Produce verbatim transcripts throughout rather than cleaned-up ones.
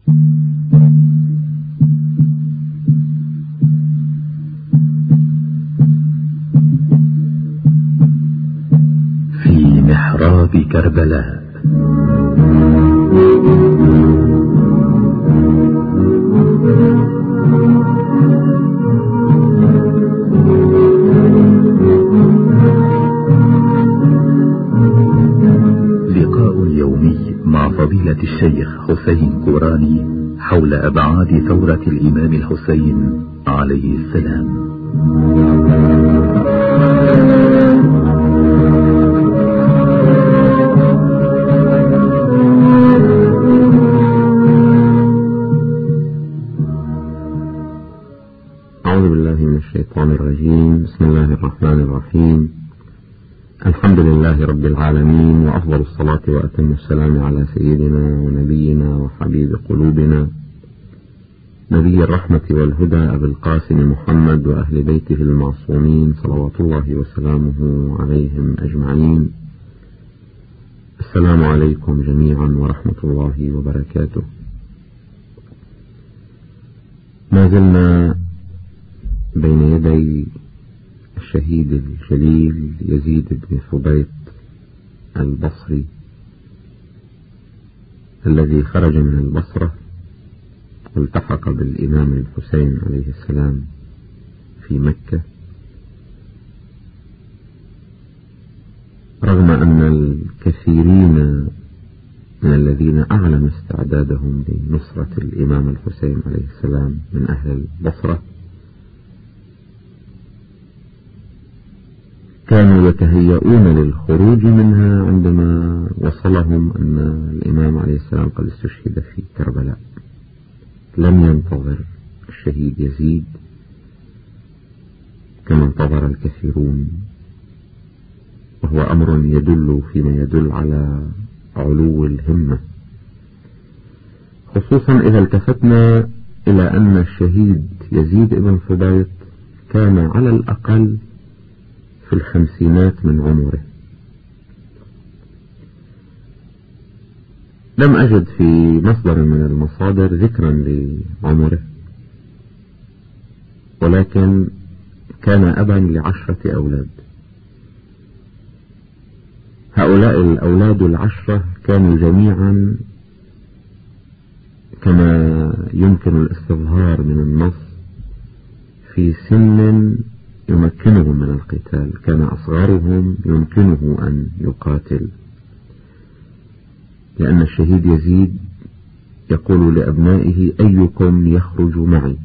في محراب كربلاء. لقاء يومي مع فضيلة الشيخ حسين كوراني حول أبعاد ثورة الإمام الحسين عليه السلام. أعوذ بالله من الشيطان الرجيم. بسم الله الرحمن الرحيم. الحمد لله رب العالمين، وأفضل الصلاة وأتم السلام على سيدنا ونبينا وحبيب قلوبنا نبي الرحمة والهدى أبي القاسم محمد وأهل بيته المعصومين صلوات الله وسلامه عليهم أجمعين. السلام عليكم جميعا ورحمة الله وبركاته. ما زلنا بين يدي الشهيد الجليل يزيد بن ثبيت البصري الذي خرج من البصرة والتحق بالإمام الحسين عليه السلام في مكة، رغم أن الكثيرين من الذين أعلن استعدادهم لنصرة الإمام الحسين عليه السلام من أهل البصرة كانوا يتهيئون للخروج منها عندما وصلهم أن الإمام عليه السلام قد استشهد في كربلاء. لم ينتظر الشهيد يزيد كما انتظر الكثيرون، وهو أمر يدل فيما يدل على علو الهمة، خصوصا إذا التفتنا إلى أن الشهيد يزيد بن ثبيت كان على الأقل في الخمسينات من عمره. لم أجد في مصدر من المصادر ذكرا لعمره، ولكن كان أبا لعشرة أولاد. هؤلاء الأولاد العشرة كانوا جميعا كما يمكن الاستظهار من النص في سن يمكنهم من القتال. كان أصغرهم يمكنه أن يقاتل، لأن الشهيد يزيد يقول لأبنائه: أيكم يخرج معي؟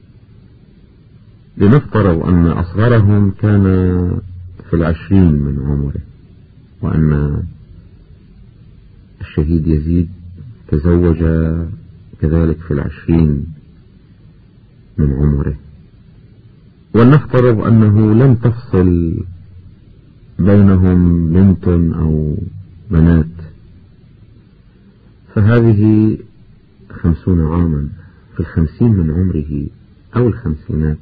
لنفترض أن أصغرهم كان في العشرين من عمره، وأن الشهيد يزيد تزوج كذلك في العشرين من عمره، ولنفترض أنه لم تفصل بينهم بنت أو بنات، فهذه خمسون عاما. في الخمسين من عمره أو الخمسينات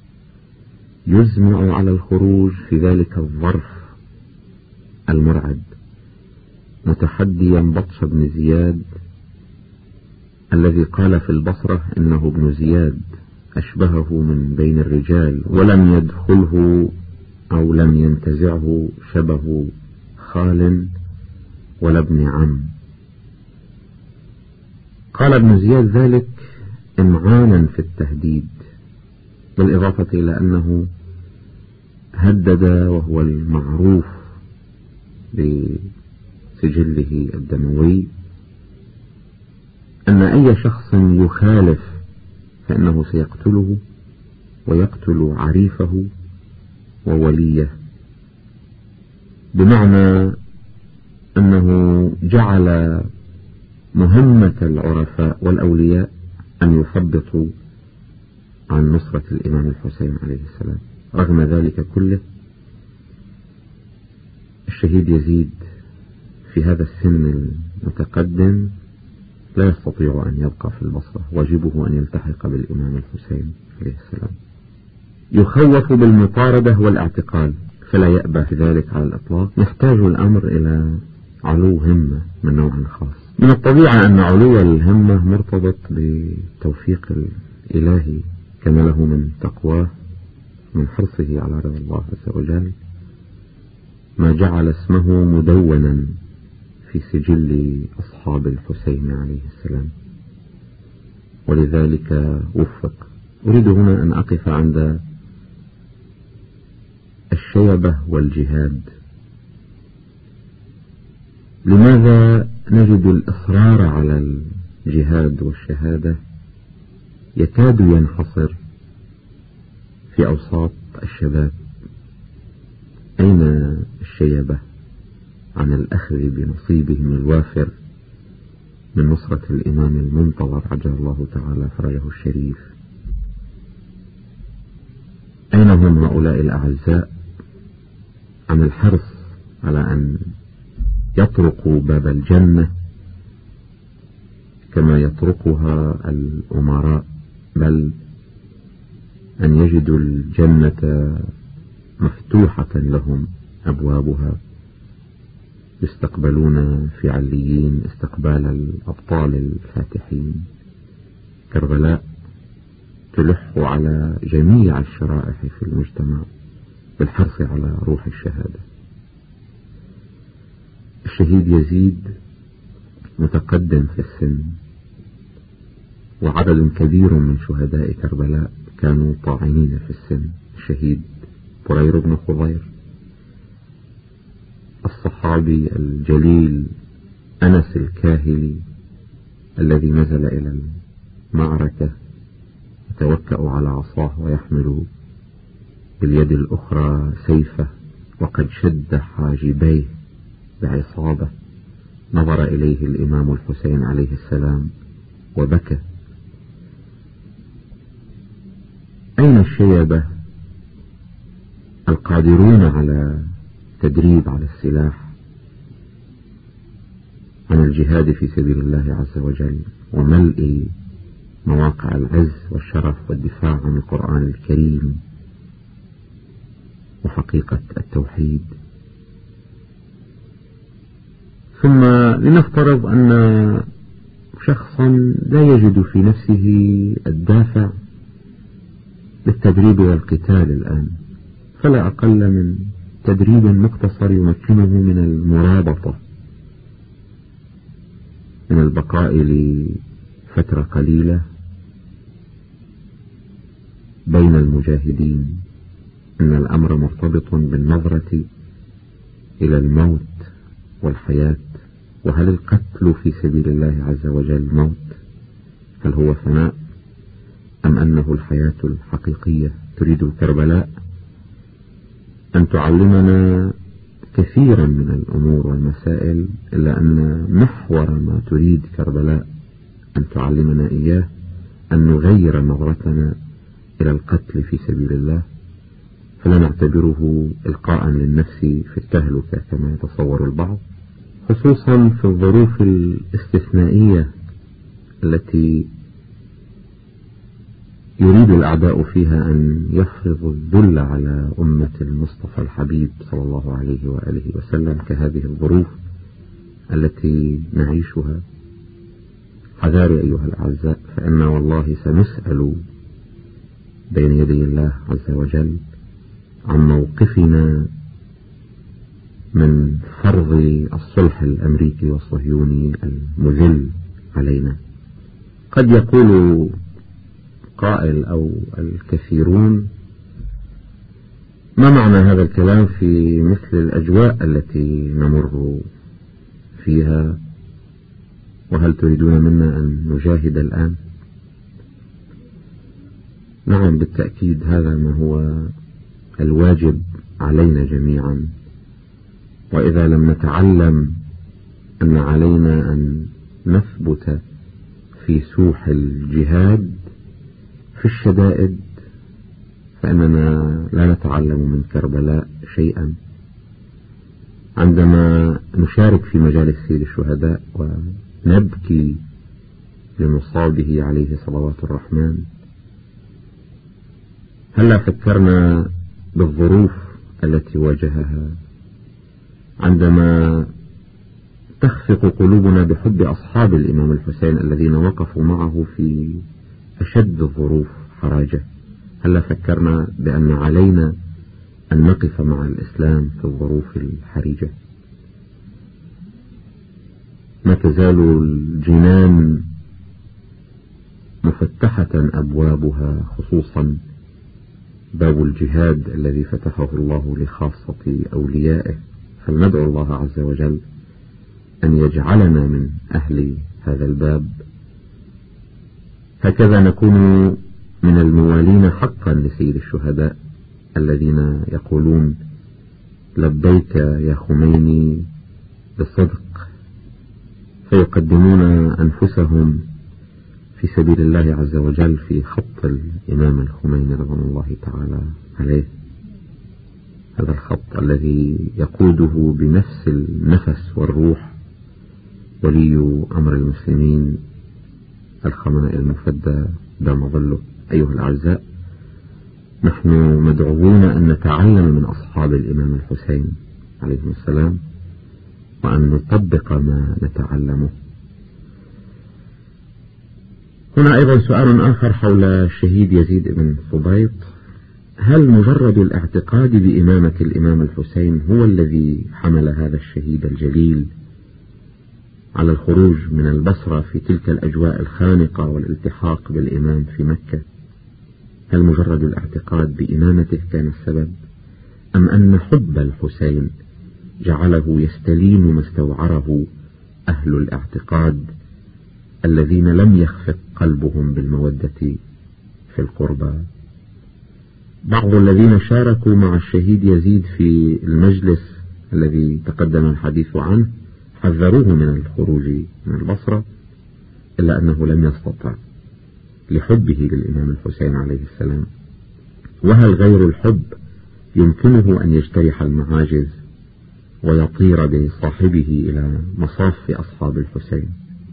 يزمع على الخروج في ذلك الظرف المرعب، متحديا بطش بن زياد الذي قال في البصرة إنه ابن زياد أشبهه من بين الرجال، ولم يدخله أو لم ينتزعه شبه خال ولا ابن عم. قال ابن زياد ذلك إمعانا في التهديد، بالإضافة إلى أنه هدد وهو المعروف بسجله الدموي أن أي شخص يخالف فإنه سيقتله ويقتل عريفه ووليه، بمعنى أنه جعل مهمة العرفاء والأولياء أن يثبطوا عن نصرة الإمام الحسين عليه السلام. رغم ذلك كله الشهيد يزيد في هذا السن المتقدم لا يستطيع أن يبقى في البصرة، واجبه أن يلتحق بالإمام الحسين عليه السلام. يخوف بالمطاردة والاعتقال فلا يأبى في ذلك على الإطلاق. يحتاج الأمر إلى علو همة من نوع خاص. من الطبيعة أن علو الهمة مرتبط بالتوفيق الإلهي كما له من تقواه من حرصه على رضا الله عز وجل، ما جعل اسمه مدونا في سجل أصحاب الحسين عليه السلام، ولذلك وفق. أريد هنا أن أقف عند الشيبة والجهاد. لماذا نجد الإصرار على الجهاد والشهادة يكاد ينحصر في أوساط الشباب؟ أين الشيبة عن الأخذ بنصيبهم الوافر من نصرة الإمام المنتظر عجل الله تعالى فرجه الشريف؟ أين هم هؤلاء الأعزاء عن الحرص على أن يطرقوا باب الجنة كما يطرقها الأمراء، بل أن يجدوا الجنة مفتوحة لهم أبوابها، يستقبلون في عليين استقبال الأبطال الفاتحين؟ كربلاء تلح على جميع الشرائح في المجتمع بالحرص على روح الشهادة. الشهيد يزيد متقدم في السن، وعدد كبير من شهداء كربلاء كانوا طاعنين في السن. الشهيد برير بن خضير، الصحابي الجليل أنس الكاهلي الذي نزل إلى المعركة يتوكأ على عصاه ويحمل باليد الأخرى سيفه وقد شد حاجبيه بعصابة، نظر إليه الإمام الحسين عليه السلام وبكى. أين الشيبة القادرون على تدريب على السلاح عن الجهاد في سبيل الله عز وجل وملء مواقع العز والشرف والدفاع عن القرآن الكريم وحقيقة التوحيد؟ ثم لنفترض أن شخصا لا يجد في نفسه الدافع للتدريب والقتال الآن، فلا أقل من تدريب مختصر يمكنه من المرابطة، من البقاء لفترة قليلة بين المجاهدين. إن الأمر مرتبط بالنظرة إلى الموت والحياة، وهل القتل في سبيل الله عز وجل موت؟ هل هو فناء أم أنه الحياة الحقيقية؟ تريد كربلاء أن تعلمنا كثيرا من الأمور والمسائل، إلا أن محور ما تريد كربلاء أن تعلمنا إياه أن نغير نظرتنا إلى القتل في سبيل الله، فلا نعتبره إلقاء للنفس في التهلكة كما يتصور البعض، خصوصا في الظروف الاستثنائية التي يريد الأعداء فيها أن يفرضوا الذل على أمة المصطفى الحبيب صلى الله عليه وآله وسلم، كهذه الظروف التي نعيشها. حذاري أيها الأعزاء، فإن والله سنسأل بين يدي الله عز وجل عن موقفنا من فرض الصلح الأمريكي والصهيوني المذل علينا. قد يقول قائل أو الكثيرون: ما معنى هذا الكلام في مثل الأجواء التي نمر فيها؟ وهل تريدون منا أن نجاهد الآن؟ نعم بالتأكيد، هذا ما هو الواجب علينا جميعا. وإذا لم نتعلم أن علينا أن نثبت في سوح الجهاد في الشدائد، فإننا لا نتعلم من كربلاء شيئا. عندما نشارك في مجالس سيد الشهداء ونبكي لمصابه عليه صلوات الرحمن، هل فكرنا بالظروف التي واجهها عندما تخفق قلوبنا بحب أصحاب الإمام الحسين الذين وقفوا معه في أشد الظروف حراجة. هل فكرنا بأن علينا أن نقف مع الإسلام في الظروف الحرجة؟ ما تزال الجنان مفتحة أبوابها، خصوصا باب الجهاد الذي فتحه الله لخاصة أوليائه، فلندعو الله عز وجل أن يجعلنا من أهل هذا الباب. هكذا نكون من الموالين حقا لسيد الشهداء الذين يقولون لبيك يا خميني بالصدق، فيقدمون أنفسهم في سبيل الله عز وجل في خط الإمام الخميني رضوان الله تعالى عليه. هذا الخط الذي يقوده بنفس النفس والروح ولي أمر المسلمين الخمنائي المفدى دام ظله. أيها الأعزاء، نحن مدعوون أن نتعلم من أصحاب الإمام الحسين عليه السلام وأن نطبق ما نتعلمه. هنا أيضا سؤال آخر حول الشهيد يزيد بن ثبيط: هل مجرد الاعتقاد بإمامة الإمام الحسين هو الذي حمل هذا الشهيد الجليل على الخروج من البصرة في تلك الأجواء الخانقة والالتحاق بالإمام في مكة؟ هل مجرد الاعتقاد بإمامته كان السبب، أم أن حب الحسين جعله يستلين ما استوعره أهل الاعتقاد الذين لم يخفق قلبهم بالمودة في القربى؟ بعض الذين شاركوا مع الشهيد يزيد في المجلس الذي تقدم الحديث عنه حذروه من الخروج من البصرة، إلا أنه لم يستطع لحبه للإمام الحسين عليه السلام. وهل غير الحب يمكنه أن يجترح المعاجز ويطير بصاحبه إلى مصاف أصحاب الحسين؟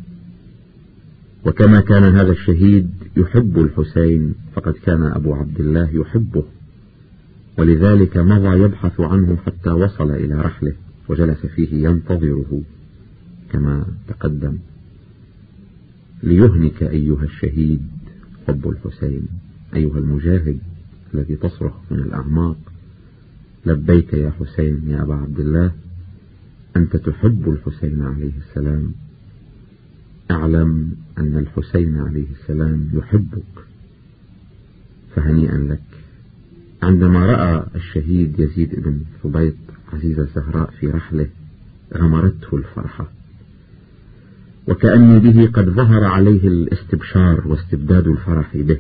وكما كان هذا الشهيد يحب الحسين فقد كان أبو عبد الله يحبه، ولذلك مضى يبحث عنه حتى وصل إلى رحله وجلس فيه ينتظره كما تقدم. ليهنك أيها الشهيد حب الحسين، أيها المجاهد الذي تصرخ من الأعماق لبيك يا حسين يا أبا عبد الله، أنت تحب الحسين عليه السلام، اعلم أن الحسين عليه السلام يحبك، فهنيئا لك. عندما رأى الشهيد يزيد بن ثبيط عزيز الزهراء في رحله غمرته الفرحة، وكأن به قد ظهر عليه الاستبشار واستبداد الفرح به،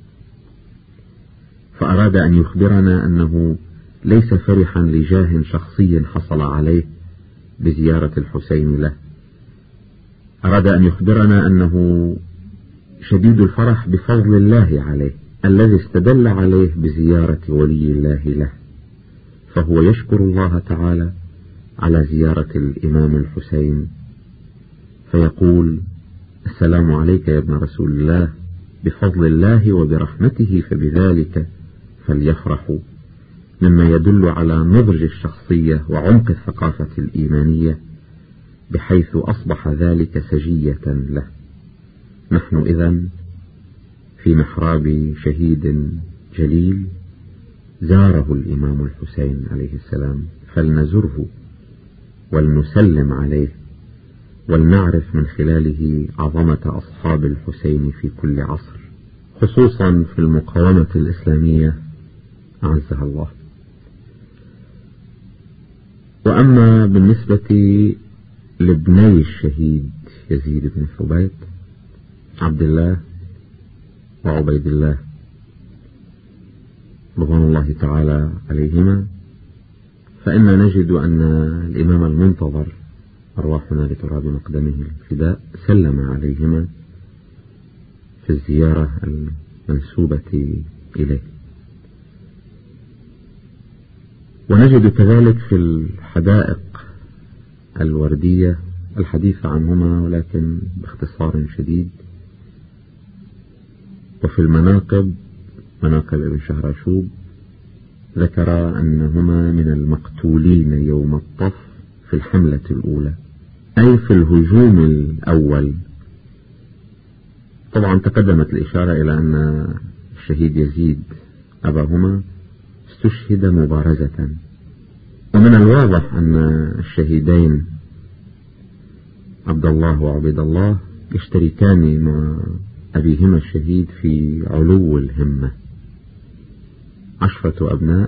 فأراد أن يخبرنا أنه ليس فرحا لجاه شخصي حصل عليه بزيارة الحسين له، أراد أن يخبرنا أنه شديد الفرح بفضل الله عليه الذي استدل عليه بزيارة ولي الله له، فهو يشكر الله تعالى على زيارة الإمام الحسين فيقول: السلام عليك يا ابن رسول الله، بفضل الله وبرحمته فبذلك فليفرحوا، مما يدل على نضج الشخصية وعمق الثقافة الإيمانية بحيث أصبح ذلك سجية له. نحن إذن في محراب شهيد جليل زاره الإمام الحسين عليه السلام، فلنزره ولنسلم عليه ولنعرف من خلاله عظمة أصحاب الحسين في كل عصر، خصوصا في المقاومة الإسلامية أعزها الله. وأما بالنسبة لابني الشهيد يزيد بن ثبيط عبد الله وعبيد الله رضوان الله تعالى عليهما، فإن نجد أن الإمام المنتظر أرواحنا لتراب مقدمه الفداء سلم عليهما في الزيارة المنسوبة إليه. ونجد كذلك في الحدائق الوردية الحديث عنهما ولكن باختصار شديد، وفي المناقب مناقب ابن شهراشوب ذكر أنهما من المقتولين يوم الطف في الحملة الأولى، أي في الهجوم الأول. طبعا تقدمت الإشارة إلى أن الشهيد يزيد أباهما استشهد مبارزة، ومن الواضح أن الشهيدين عبد الله وعبيد الله يشتركان مع أبيهما الشهيد في علو الهمة. عشرة أبناء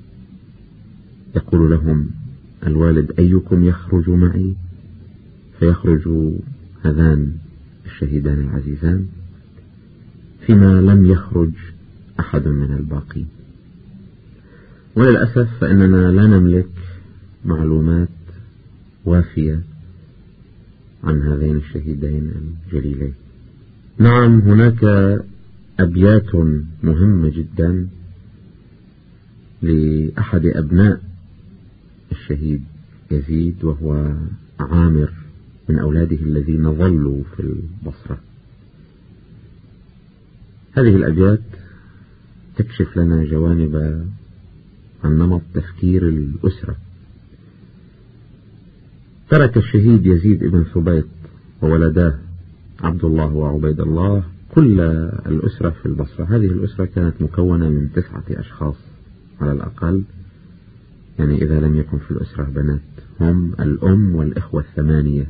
يقول لهم الوالد أيكم يخرج معي، فيخرج هذان الشهيدان العزيزان، فيما لم يخرج أحد من الباقين. وللأسف فإننا لا نملك معلومات وافية عن هذين الشهيدين الجليلين. نعم، هناك أبيات مهمة جدا لأحد أبناء الشهيد يزيد، وهو عامر من أولاده الذين ظلوا في البصرة. هذه الأبيات تكشف لنا جوانب عن نمط تفكير الأسرة. ترك الشهيد يزيد ابن ثبيط وولداه عبد الله وعبيد الله كل الأسرة في البصرة. هذه الأسرة كانت مكونة من تسعة أشخاص على الأقل، يعني إذا لم يكن في الأسرة بنات، هم الأم والإخوة الثمانية.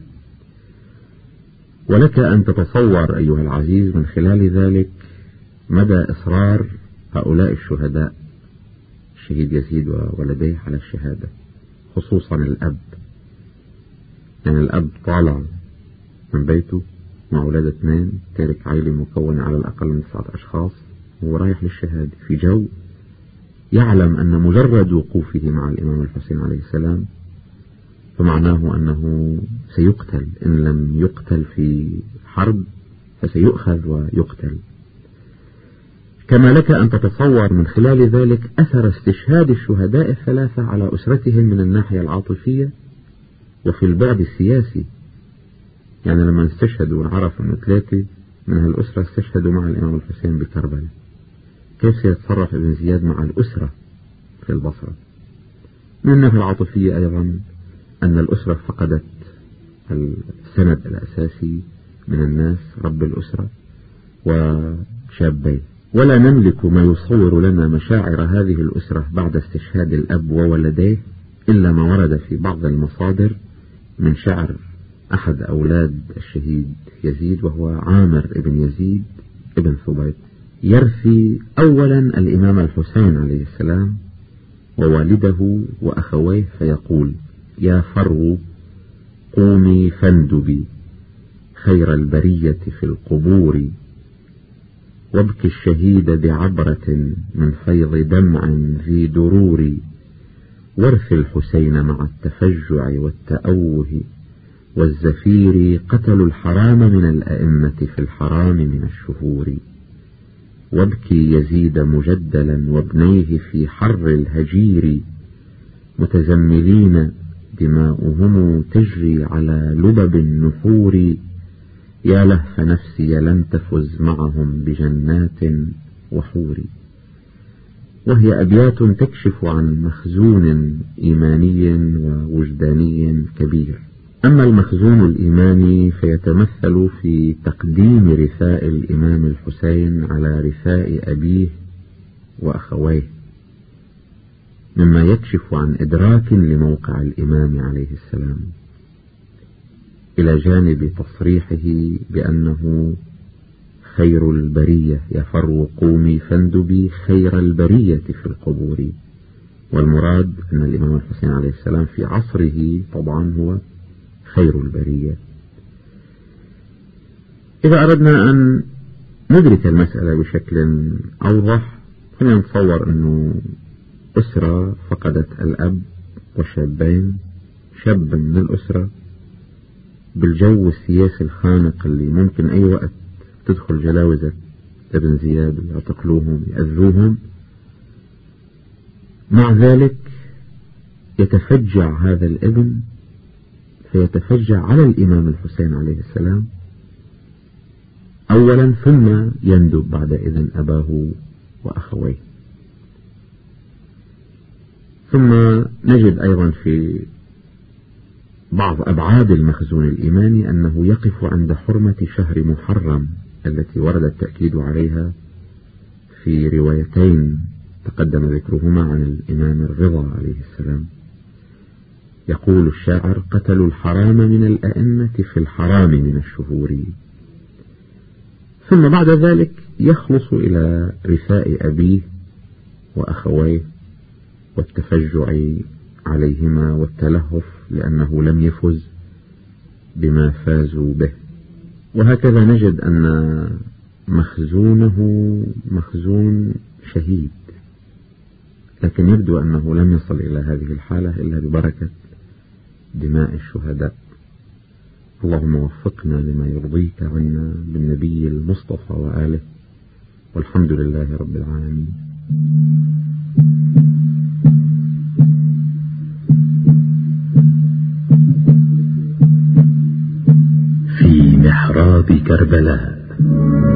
ولك أن تتصور أيها العزيز من خلال ذلك مدى إصرار هؤلاء الشهداء، الشهيد يزيد وولديه، على الشهادة، خصوصا الأب. يعني الأب طالع من بيته مع أولاد اثنين، تارك عائلة مكونة على الأقل من تسعة أشخاص، وهو رايح للشهادة في جو يعلم أن مجرد وقوفه مع الإمام الحسين عليه السلام فمعناه أنه سيقتل، إن لم يقتل في حرب فسيؤخذ ويقتل. كما لك أن تتصور من خلال ذلك أثر استشهاد الشهداء الثلاثة على أسرتهم من الناحية العاطفية وفي البعد السياسي. يعني لما استشهدوا وعرفوا أن ثلاثة من هالأسرة استشهدوا مع الإمام الحسين بكربلاء، كيف سيتصرف ابن زياد مع الأسرة في البصرة؟ من الناحية العاطفية أيضا أن الأسرة فقدت السند الأساسي من الناس، رب الأسرة وشابين. ولا نملك ما يصور لنا مشاعر هذه الأسرة بعد استشهاد الأب وولديه إلا ما ورد في بعض المصادر من شعر أحد أولاد الشهيد يزيد، وهو عامر ابن يزيد ابن ثبيط، يرثي أولا الإمام الحسين عليه السلام ووالده وأخويه، فيقول: يا فرو قومي فاندبي خير البرية في القبور، وابكي الشهيد بعبرة من فيض دمع ذي درور، وارث الحسين مع التفجع والتأوه والزفير، قتلوا الحرام من الأئمة في الحرام من الشهور، وابكي يزيد مجدلا وابنيه في حر الهجير، متزملين دماؤهم تجري على لبب النحور، يا لهف نفسي لن تفز معهم بجنات وحور. وهي أبيات تكشف عن مخزون إيماني ووجداني كبير. أما المخزون الإيماني فيتمثل في تقديم رثاء الإمام الحسين على رثاء أبيه وأخويه، مما يكشف عن إدراك لموقع الإمام عليه السلام، إلى جانب تصريحه بأنه خير البرية، يفر قومي فاندبي خير البرية في القبور. والمراد أن الإمام الحسين عليه السلام في عصره طبعا هو خير البرية. إذا أردنا أن ندرك المسألة بشكل أوضح، خلينا نتصور أنه أسرة فقدت الأب وشابين، شاب من الأسرة بالجو السياسي الخانق اللي ممكن أي وقت تدخل جلاوزة ابن زياد ويعتقلوهم يأذوهم، مع ذلك يتفجع هذا الابن، فيتفجع على الإمام الحسين عليه السلام أولا، ثم يندب بعد إذن أباه وأخويه. ثم نجد أيضا في بعض أبعاد المخزون الإيماني أنه يقف عند حرمة شهر محرم التي ورد التأكيد عليها في روايتين تقدم ذكرهما عن الإمام الرضا عليه السلام. يقول الشاعر: قتلوا الحرام من الأئمة في الحرام من الشهور. ثم بعد ذلك يخلص إلى رثاء أبيه وأخويه والتفجع عليهما والتلهف لأنه لم يفز بما فازوا به. وهكذا نجد أن مخزونه مخزون شهيد، لكن يبدو أنه لم يصل إلى هذه الحالة إلا ببركة دماء الشهداء. اللهم وفقنا لما يرضيك عنا بالنبي المصطفى وآله، والحمد لله رب العالمين. في محراب كربلاء.